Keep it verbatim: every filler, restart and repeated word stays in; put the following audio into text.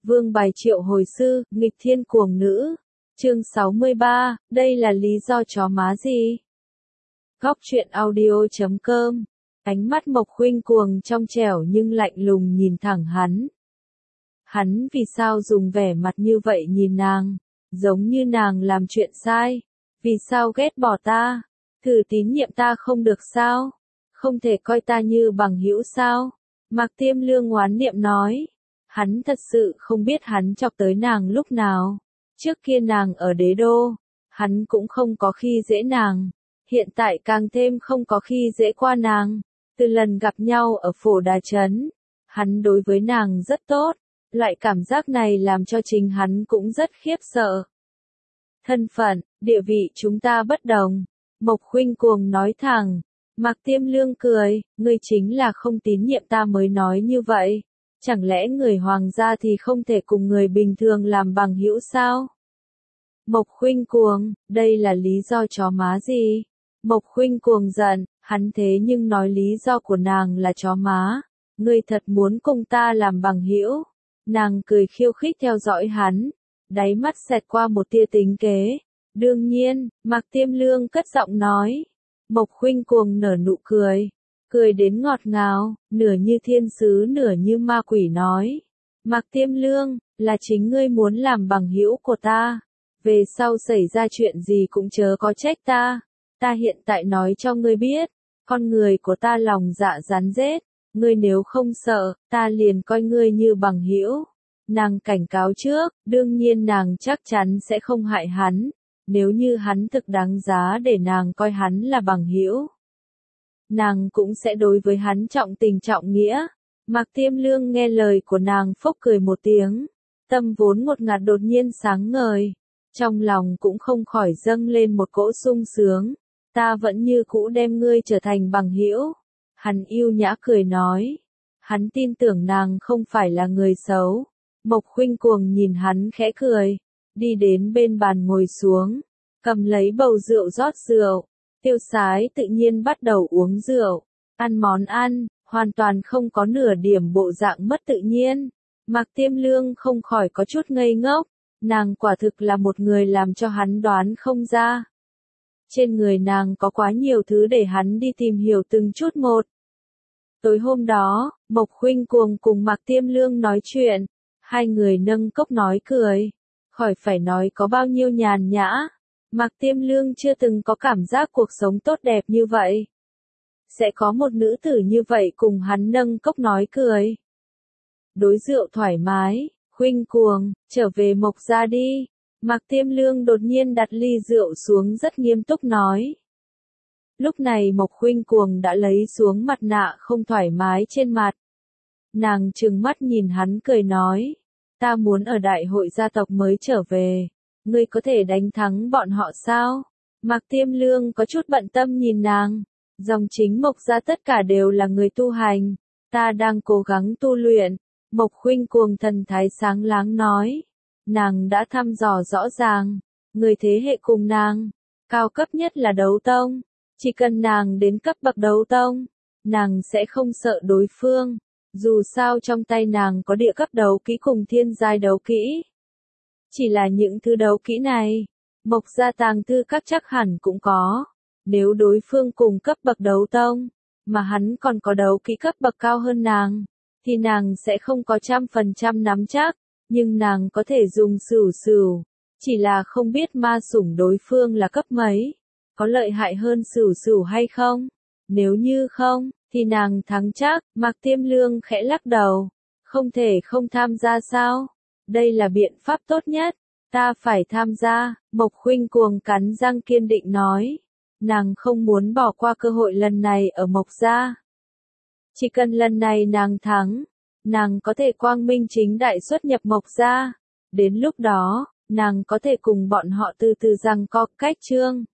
Vương bài triệu hồi sư, nghịch thiên cuồng nữ. Chương sáu mươi ba, đây là lý do chó má gì? Góc truyện audio chấm com. Ánh mắt Mộc Khuynh cuồng trong trẻo nhưng lạnh lùng nhìn thẳng hắn. Hắn vì sao dùng vẻ mặt như vậy nhìn nàng, giống như nàng làm chuyện sai? Vì sao ghét bỏ ta? Thử tín nhiệm ta không được sao? Không thể coi ta như bằng hữu sao? Mạc Tiêm Lương oán niệm nói. Hắn thật sự không biết hắn chọc tới nàng lúc nào. Trước kia nàng ở đế đô, hắn cũng không có khi dễ nàng. Hiện tại càng thêm không có khi dễ qua nàng. Từ lần gặp nhau ở Phổ Đà Trấn, hắn đối với nàng rất tốt. Loại cảm giác này làm cho chính hắn cũng rất khiếp sợ. Thân phận, địa vị chúng ta bất đồng. Mộc Khuynh cuồng nói thẳng. Mạc Tiêm Lương cười, ngươi chính là không tín nhiệm ta mới nói như vậy. Chẳng lẽ người hoàng gia thì không thể cùng người bình thường làm bằng hữu sao? Mộc Khuynh cuồng, đây là lý do chó má gì? Mộc Khuynh cuồng giận, hắn thế nhưng nói lý do của nàng là chó má. Ngươi thật muốn cùng ta làm bằng hữu? Nàng cười khiêu khích theo dõi hắn, đáy mắt xẹt qua một tia tính kế. Đương nhiên, Mạc Tiêm Lương cất giọng nói. Mộc Khuynh cuồng nở nụ cười, cười đến ngọt ngào, nửa như thiên sứ nửa như ma quỷ nói. Mạc Tiêm Lương, là chính ngươi muốn làm bằng hữu của ta. Về sau xảy ra chuyện gì cũng chớ có trách ta. Ta hiện tại nói cho ngươi biết, con người của ta lòng dạ rắn rết. Ngươi nếu không sợ, ta liền coi ngươi như bằng hữu. Nàng cảnh cáo trước, đương nhiên nàng chắc chắn sẽ không hại hắn. Nếu như hắn thực đáng giá để nàng coi hắn là bằng hữu, nàng cũng sẽ đối với hắn trọng tình trọng nghĩa. Mạc Tiêm Lương nghe lời của nàng phốc cười một tiếng, tâm vốn ngột ngạt đột nhiên sáng ngời, trong lòng cũng không khỏi dâng lên một cỗ sung sướng. Ta vẫn như cũ đem ngươi trở thành bằng hữu. Hắn yêu nhã cười nói, hắn tin tưởng nàng không phải là người xấu. Mộc Khuynh cuồng nhìn hắn khẽ cười, đi đến bên bàn ngồi xuống, cầm lấy bầu rượu rót rượu. Tiêu Sái tự nhiên bắt đầu uống rượu, ăn món ăn, hoàn toàn không có nửa điểm bộ dạng mất tự nhiên. Mạc Tiêm Lương không khỏi có chút ngây ngốc, nàng quả thực là một người làm cho hắn đoán không ra. Trên người nàng có quá nhiều thứ để hắn đi tìm hiểu từng chút một. Tối hôm đó, Mộc Khuynh cuồng cùng Mạc Tiêm Lương nói chuyện, hai người nâng cốc nói cười, khỏi phải nói có bao nhiêu nhàn nhã. Mạc Tiêm Lương chưa từng có cảm giác cuộc sống tốt đẹp như vậy. Sẽ có một nữ tử như vậy cùng hắn nâng cốc nói cười. Đối rượu thoải mái, Khuynh cuồng, trở về Mộc gia đi. Mạc Tiêm Lương đột nhiên đặt ly rượu xuống rất nghiêm túc nói. Lúc này Mộc Khuynh cuồng đã lấy xuống mặt nạ không thoải mái trên mặt. Nàng trừng mắt nhìn hắn cười nói. Ta muốn ở đại hội gia tộc mới trở về. Ngươi có thể đánh thắng bọn họ sao? Mạc Tiêm Lương có chút bận tâm nhìn nàng. Dòng chính Mộc gia tất cả đều là người tu hành. Ta đang cố gắng tu luyện. Mộc Khuynh cuồng thần thái sáng láng nói. Nàng đã thăm dò rõ ràng. Người thế hệ cùng nàng, cao cấp nhất là đấu tông. Chỉ cần nàng đến cấp bậc đấu tông, nàng sẽ không sợ đối phương. Dù sao trong tay nàng có địa cấp đấu kỹ cùng thiên giai đấu kỹ. Chỉ là những thứ đấu kỹ này, Mộc gia tàng thư các chắc hẳn cũng có. Nếu đối phương cùng cấp bậc đấu tông, mà hắn còn có đấu kỹ cấp bậc cao hơn nàng, thì nàng sẽ không có trăm phần trăm nắm chắc. Nhưng nàng có thể dùng sửu sửu, chỉ là không biết ma sủng đối phương là cấp mấy. Có lợi hại hơn sửu sửu hay không? Nếu như không, thì nàng thắng chắc. Mạc Tiêm Lương khẽ lắc đầu. Không thể không tham gia sao? Đây là biện pháp tốt nhất. Ta phải tham gia. Mộc Khuynh cuồng cắn răng kiên định nói. Nàng không muốn bỏ qua cơ hội lần này ở Mộc gia. Chỉ cần lần này nàng thắng, nàng có thể quang minh chính đại xuất nhập Mộc gia. Đến lúc đó, nàng có thể cùng bọn họ từ từ giằng co cách chương.